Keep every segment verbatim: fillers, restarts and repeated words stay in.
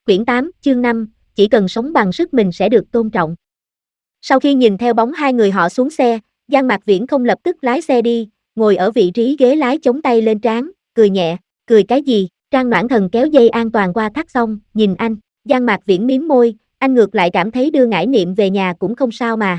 Quyển tám, chương năm, chỉ cần sống bằng sức mình sẽ được tôn trọng. Sau khi nhìn theo bóng hai người họ xuống xe, Giang Mạc Viễn không lập tức lái xe đi, ngồi ở vị trí ghế lái chống tay lên trán, cười nhẹ, cười cái gì? Trang Noãn Thần kéo dây an toàn qua thắt xong, nhìn anh, Giang Mạc Viễn mím môi, anh ngược lại cảm thấy đưa Ngải Niệm về nhà cũng không sao mà.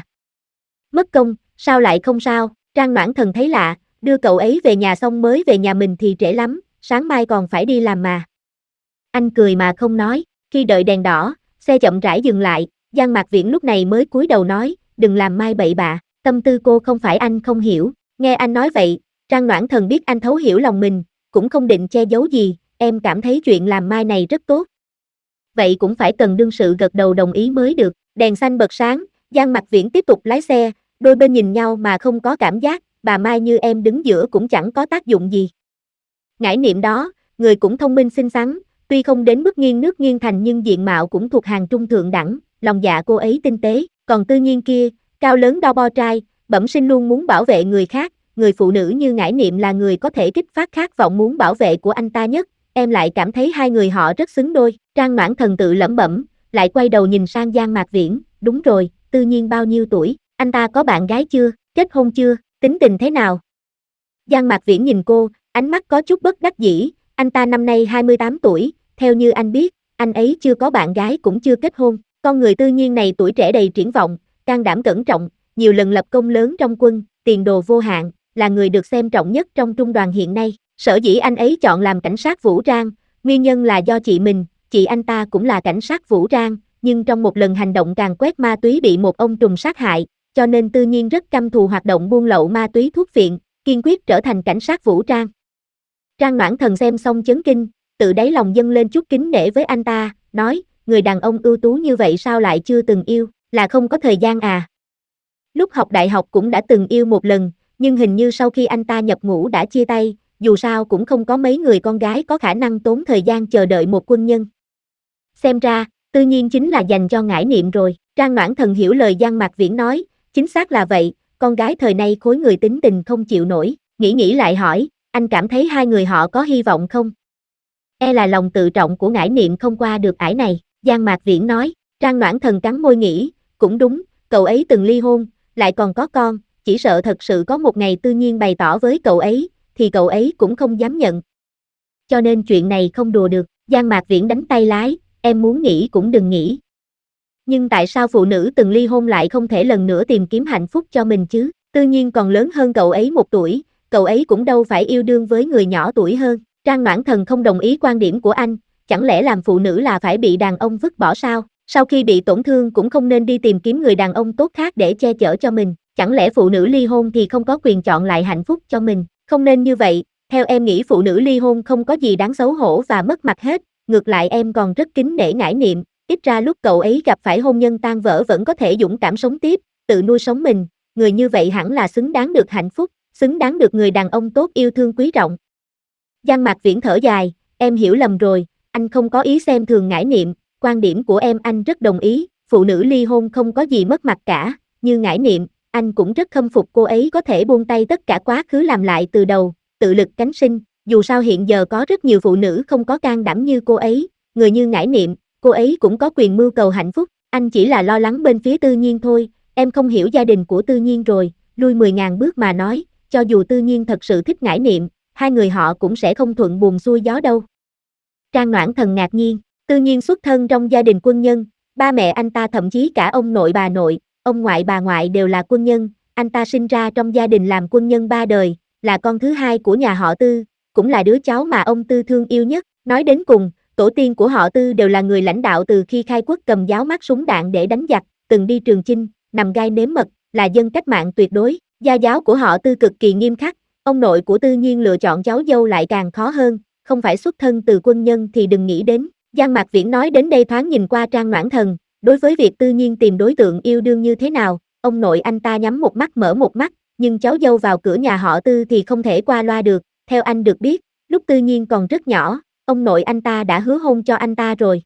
Mất công, sao lại không sao? Trang Noãn Thần thấy lạ, đưa cậu ấy về nhà xong mới về nhà mình thì trễ lắm, sáng mai còn phải đi làm mà. Anh cười mà không nói, khi đợi đèn đỏ, xe chậm rãi dừng lại, Giang Mạc Viễn lúc này mới cúi đầu nói, đừng làm mai bậy bạ, tâm tư cô không phải anh không hiểu. Nghe anh nói vậy, Trang Noãn Thần biết anh thấu hiểu lòng mình, cũng không định che giấu gì, em cảm thấy chuyện làm mai này rất tốt. Vậy cũng phải cần đương sự gật đầu đồng ý mới được. Đèn xanh bật sáng, Giang Mạc Viễn tiếp tục lái xe, đôi bên nhìn nhau mà không có cảm giác, bà Mai như em đứng giữa cũng chẳng có tác dụng gì. Ngải Niệm đó, người cũng thông minh xinh xắn, tuy không đến mức nghiêng nước nghiêng thành nhưng diện mạo cũng thuộc hàng trung thượng đẳng, lòng dạ cô ấy tinh tế, còn Tư Nhiên kia, cao lớn đo bo trai, bẩm sinh luôn muốn bảo vệ người khác, người phụ nữ như Ngải Niệm là người có thể kích phát khát vọng muốn bảo vệ của anh ta nhất, em lại cảm thấy hai người họ rất xứng đôi. Trang Noãn Thần tự lẩm bẩm, lại quay đầu nhìn sang Giang Mạc Viễn, đúng rồi, Tư Nhiên bao nhiêu tuổi, anh ta có bạn gái chưa, kết hôn chưa, tính tình thế nào? Giang Mạc Viễn nhìn cô, ánh mắt có chút bất đắc dĩ, anh ta năm nay hai mươi tám tuổi, theo như anh biết, anh ấy chưa có bạn gái cũng chưa kết hôn, con người Tư Nhiên này tuổi trẻ đầy triển vọng, can đảm cẩn trọng, nhiều lần lập công lớn trong quân, tiền đồ vô hạn, là người được xem trọng nhất trong trung đoàn hiện nay, sở dĩ anh ấy chọn làm cảnh sát vũ trang, nguyên nhân là do chị mình, chị anh ta cũng là cảnh sát vũ trang, nhưng trong một lần hành động càn quét ma túy bị một ông trùm sát hại, cho nên Tư Nhiên rất căm thù hoạt động buôn lậu ma túy thuốc viện, kiên quyết trở thành cảnh sát vũ trang. Trang Noãn Thần xem xong chấn kinh, tự đáy lòng dâng lên chút kính nể với anh ta, nói, người đàn ông ưu tú như vậy sao lại chưa từng yêu, là không có thời gian à? Lúc học đại học cũng đã từng yêu một lần, nhưng hình như sau khi anh ta nhập ngũ đã chia tay, dù sao cũng không có mấy người con gái có khả năng tốn thời gian chờ đợi một quân nhân. Xem ra, Tư Nhiên chính là dành cho Ngải Niệm rồi, Trang Noãn Thần hiểu lời Giang Mạc Viễn nói, chính xác là vậy, con gái thời nay khối người tính tình không chịu nổi, nghĩ nghĩ lại hỏi, anh cảm thấy hai người họ có hy vọng không? E là lòng tự trọng của Ngải Niệm không qua được ải này, Giang Mạc Viễn nói, Trang Noãn Thần cắn môi nghĩ, cũng đúng, cậu ấy từng ly hôn, lại còn có con, chỉ sợ thật sự có một ngày Tư Nhiên bày tỏ với cậu ấy, thì cậu ấy cũng không dám nhận. Cho nên chuyện này không đùa được, Giang Mạc Viễn đánh tay lái, em muốn nghĩ cũng đừng nghĩ. Nhưng tại sao phụ nữ từng ly hôn lại không thể lần nữa tìm kiếm hạnh phúc cho mình chứ? Tư Nhiên còn lớn hơn cậu ấy một tuổi, cậu ấy cũng đâu phải yêu đương với người nhỏ tuổi hơn. Trang Noãn Thần không đồng ý quan điểm của anh, chẳng lẽ làm phụ nữ là phải bị đàn ông vứt bỏ sao? Sau khi bị tổn thương cũng không nên đi tìm kiếm người đàn ông tốt khác để che chở cho mình, chẳng lẽ phụ nữ ly hôn thì không có quyền chọn lại hạnh phúc cho mình? Không nên như vậy, theo em nghĩ phụ nữ ly hôn không có gì đáng xấu hổ và mất mặt hết, ngược lại em còn rất kính nể Ngải Niệm, ít ra lúc cậu ấy gặp phải hôn nhân tan vỡ vẫn có thể dũng cảm sống tiếp, tự nuôi sống mình, người như vậy hẳn là xứng đáng được hạnh phúc, xứng đáng được người đàn ông tốt yêu thương quý trọng. Giang Mạc Viễn thở dài, em hiểu lầm rồi, anh không có ý xem thường Ngải Niệm, quan điểm của em anh rất đồng ý, phụ nữ ly hôn không có gì mất mặt cả, như Ngải Niệm, anh cũng rất khâm phục cô ấy có thể buông tay tất cả quá khứ làm lại từ đầu, tự lực cánh sinh, dù sao hiện giờ có rất nhiều phụ nữ không có can đảm như cô ấy, người như Ngải Niệm, cô ấy cũng có quyền mưu cầu hạnh phúc, anh chỉ là lo lắng bên phía Tư Nhiên thôi, em không hiểu gia đình của Tư Nhiên rồi, lui mười ngàn bước mà nói, cho dù Tư Nhiên thật sự thích Ngải Niệm, hai người họ cũng sẽ không thuận buồm xuôi gió đâu. Trang Noãn Thần ngạc nhiên, Tư Nhiên xuất thân trong gia đình quân nhân, ba mẹ anh ta thậm chí cả ông nội bà nội, ông ngoại bà ngoại đều là quân nhân, anh ta sinh ra trong gia đình làm quân nhân ba đời, là con thứ hai của nhà họ Tư, cũng là đứa cháu mà ông Tư thương yêu nhất, nói đến cùng, tổ tiên của họ Tư đều là người lãnh đạo từ khi khai quốc cầm giáo mát súng đạn để đánh giặc, từng đi trường chinh, nằm gai nếm mật, là dân cách mạng tuyệt đối, gia giáo của họ Tư cực kỳ nghiêm khắc, ông nội của Tư Nhiên lựa chọn cháu dâu lại càng khó hơn, không phải xuất thân từ quân nhân thì đừng nghĩ đến. Giang Mạc Viễn nói đến đây thoáng nhìn qua Trang Noãn Thần, đối với việc Tư Nhiên tìm đối tượng yêu đương như thế nào, ông nội anh ta nhắm một mắt mở một mắt, nhưng cháu dâu vào cửa nhà họ Tư thì không thể qua loa được, theo anh được biết, lúc Tư Nhiên còn rất nhỏ, ông nội anh ta đã hứa hôn cho anh ta rồi.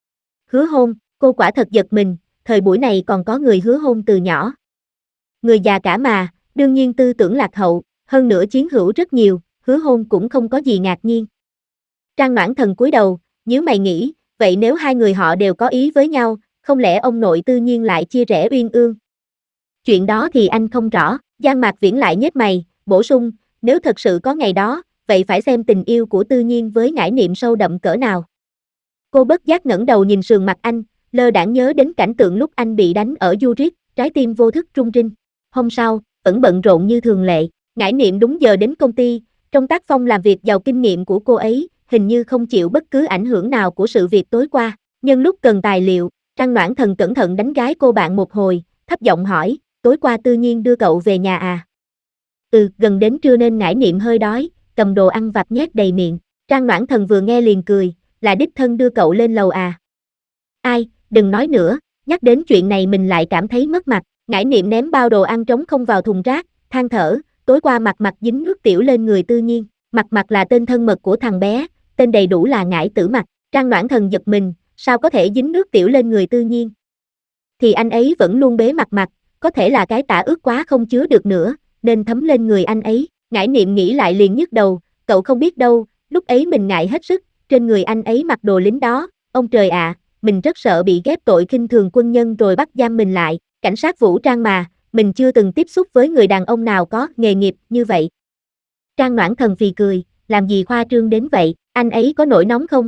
Hứa hôn, cô quả thật giật mình, thời buổi này còn có người hứa hôn từ nhỏ. Người già cả mà, đương nhiên tư tưởng lạc hậu, hơn nữa chiến hữu rất nhiều, hứa hôn cũng không có gì ngạc nhiên. Trang Noãn Thần cúi đầu, nhíu mày nghĩ, vậy nếu hai người họ đều có ý với nhau, không lẽ ông nội Tư Nhiên lại chia rẽ uyên ương? Chuyện đó thì anh không rõ, Giang Mạc Viễn lại nhếch mày, bổ sung, nếu thật sự có ngày đó, vậy phải xem tình yêu của Tư Nhiên với Ngải Niệm sâu đậm cỡ nào. Cô bất giác ngẩng đầu nhìn sườn mặt anh, lơ đãng nhớ đến cảnh tượng lúc anh bị đánh ở Zurich, trái tim vô thức rung rinh. Hôm sau, vẫn bận rộn như thường lệ, Ngải Niệm đúng giờ đến công ty, trong tác phong làm việc giàu kinh nghiệm của cô ấy, hình như không chịu bất cứ ảnh hưởng nào của sự việc tối qua. Nhưng lúc cần tài liệu, Trang Noãn Thần cẩn thận đánh gái cô bạn một hồi, thấp giọng hỏi, tối qua Tư Nhiên đưa cậu về nhà à? Ừ, gần đến trưa nên Ngải Niệm hơi đói, cầm đồ ăn vặt nhét đầy miệng. Trang Noãn Thần vừa nghe liền cười, là đích thân đưa cậu lên lầu à? Ai, đừng nói nữa, nhắc đến chuyện này mình lại cảm thấy mất mặt. Ngải Niệm ném bao đồ ăn trống không vào thùng rác, than thở, tối qua Mặt Mặt dính nước tiểu lên người Tư Nhiên. Mặt Mặt là tên thân mật của thằng bé, tên đầy đủ là Ngải Tử Mặt. Trang Noãn Thần giật mình, sao có thể dính nước tiểu lên người Tư Nhiên? Thì anh ấy vẫn luôn bế Mặt Mặt, có thể là cái tả ướt quá không chứa được nữa, nên thấm lên người anh ấy. Ngải Niệm nghĩ lại liền nhức đầu, cậu không biết đâu, lúc ấy mình ngại hết sức, trên người anh ấy mặc đồ lính đó, ông trời ạ, à, mình rất sợ bị ghép tội khinh thường quân nhân rồi bắt giam mình lại, cảnh sát vũ trang mà, mình chưa từng tiếp xúc với người đàn ông nào có nghề nghiệp như vậy. Trang Noãn Thần phì cười, làm gì khoa trương đến vậy, anh ấy có nổi nóng không?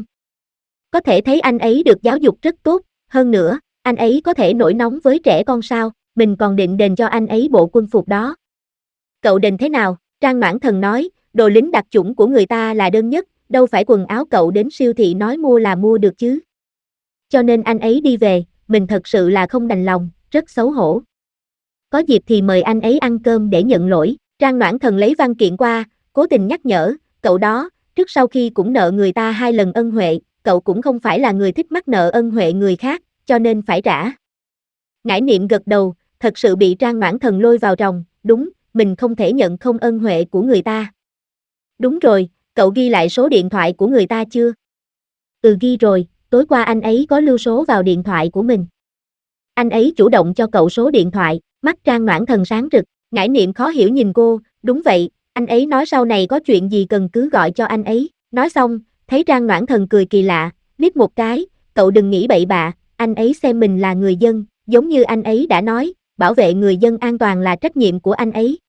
Có thể thấy anh ấy được giáo dục rất tốt, hơn nữa, anh ấy có thể nổi nóng với trẻ con sao, mình còn định đền cho anh ấy bộ quân phục đó. Cậu đền thế nào? Trang Noãn Thần nói, đồ lính đặc chủng của người ta là đơn nhất, đâu phải quần áo cậu đến siêu thị nói mua là mua được chứ. Cho nên anh ấy đi về, mình thật sự là không đành lòng, rất xấu hổ. Có dịp thì mời anh ấy ăn cơm để nhận lỗi. Trang Noãn Thần lấy văn kiện qua, cố tình nhắc nhở, cậu đó, trước sau khi cũng nợ người ta hai lần ân huệ, cậu cũng không phải là người thích mắc nợ ân huệ người khác, cho nên phải trả. Ngải Niệm gật đầu, thật sự bị Trang Noãn Thần lôi vào ròng, đúng, mình không thể nhận không ân huệ của người ta. Đúng rồi, cậu ghi lại số điện thoại của người ta chưa? Ừ ghi rồi, tối qua anh ấy có lưu số vào điện thoại của mình. Anh ấy chủ động cho cậu số điện thoại, mắt Trang Noãn Thần sáng rực, Ngải Niệm khó hiểu nhìn cô, đúng vậy, anh ấy nói sau này có chuyện gì cần cứ gọi cho anh ấy, nói xong, thấy Trang Noãn Thần cười kỳ lạ, liếc một cái, cậu đừng nghĩ bậy bạ, anh ấy xem mình là người dân, giống như anh ấy đã nói, bảo vệ người dân an toàn là trách nhiệm của anh ấy.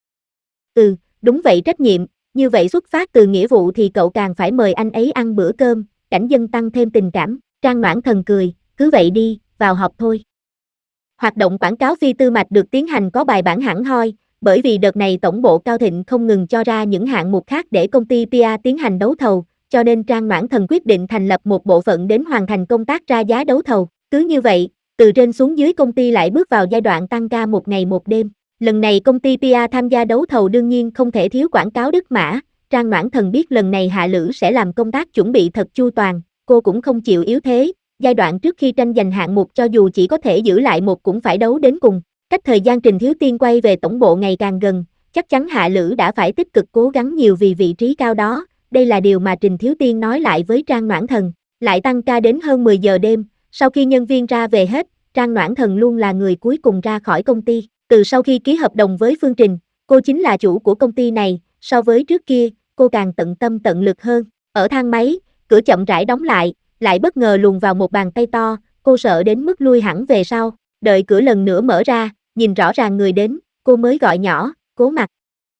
Ừ, đúng vậy trách nhiệm, như vậy xuất phát từ nghĩa vụ thì cậu càng phải mời anh ấy ăn bữa cơm, cảnh dân tăng thêm tình cảm. Trang Noãn Thần cười, cứ vậy đi, vào họp thôi. Hoạt động quảng cáo phi tư mạch được tiến hành có bài bản hẳn hoi, bởi vì đợt này tổng bộ Cao Thịnh không ngừng cho ra những hạng mục khác để công ty pê e tiến hành đấu thầu, cho nên Trang Noãn Thần quyết định thành lập một bộ phận đến hoàn thành công tác ra giá đấu thầu. Cứ như vậy, từ trên xuống dưới công ty lại bước vào giai đoạn tăng ca một ngày một đêm. Lần này công ty pê e tham gia đấu thầu đương nhiên không thể thiếu quảng cáo Đức Mã, Trang Noãn Thần biết lần này Hạ Lữ sẽ làm công tác chuẩn bị thật chu toàn, cô cũng không chịu yếu thế, giai đoạn trước khi tranh giành hạng mục cho dù chỉ có thể giữ lại một cũng phải đấu đến cùng. Cách thời gian Trình Thiếu Tiên quay về tổng bộ ngày càng gần, chắc chắn Hạ Lữ đã phải tích cực cố gắng nhiều vì vị trí cao đó, đây là điều mà Trình Thiếu Tiên nói lại với Trang Noãn Thần, lại tăng ca đến hơn mười giờ đêm, sau khi nhân viên ra về hết, Trang Noãn Thần luôn là người cuối cùng ra khỏi công ty. Từ sau khi ký hợp đồng với Phương Trình, cô chính là chủ của công ty này, so với trước kia, cô càng tận tâm tận lực hơn. Ở thang máy, cửa chậm rãi đóng lại, lại bất ngờ luồn vào một bàn tay to, cô sợ đến mức lui hẳn về sau, đợi cửa lần nữa mở ra, nhìn rõ ràng người đến, cô mới gọi nhỏ, Cố Mặc.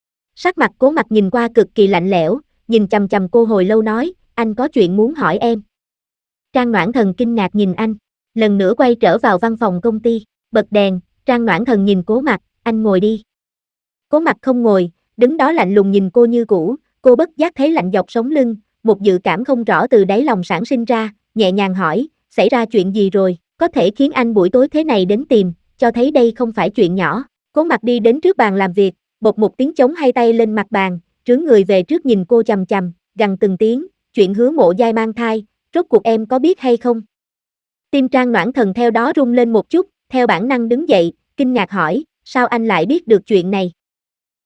Sắc mặt Cố Mặc nhìn qua cực kỳ lạnh lẽo, nhìn chằm chằm cô hồi lâu nói, anh có chuyện muốn hỏi em. Trang Noãn Thần kinh ngạc nhìn anh, lần nữa quay trở vào văn phòng công ty, bật đèn, Trang Noãn Thần nhìn Cố Mặc, anh ngồi đi. Cố Mặc không ngồi, đứng đó lạnh lùng nhìn cô như cũ, cô bất giác thấy lạnh dọc sống lưng, một dự cảm không rõ từ đáy lòng sản sinh ra, nhẹ nhàng hỏi, xảy ra chuyện gì rồi, có thể khiến anh buổi tối thế này đến tìm, cho thấy đây không phải chuyện nhỏ. Cố Mặc đi đến trước bàn làm việc, bột một tiếng chống hai tay lên mặt bàn, trướng người về trước nhìn cô chằm chằm, gằn từng tiếng, chuyện Hứa Mộ Giai mang thai, rốt cuộc em có biết hay không? Tim Trang Noãn Thần theo đó rung lên một chút, theo bản năng đứng dậy, kinh ngạc hỏi, sao anh lại biết được chuyện này?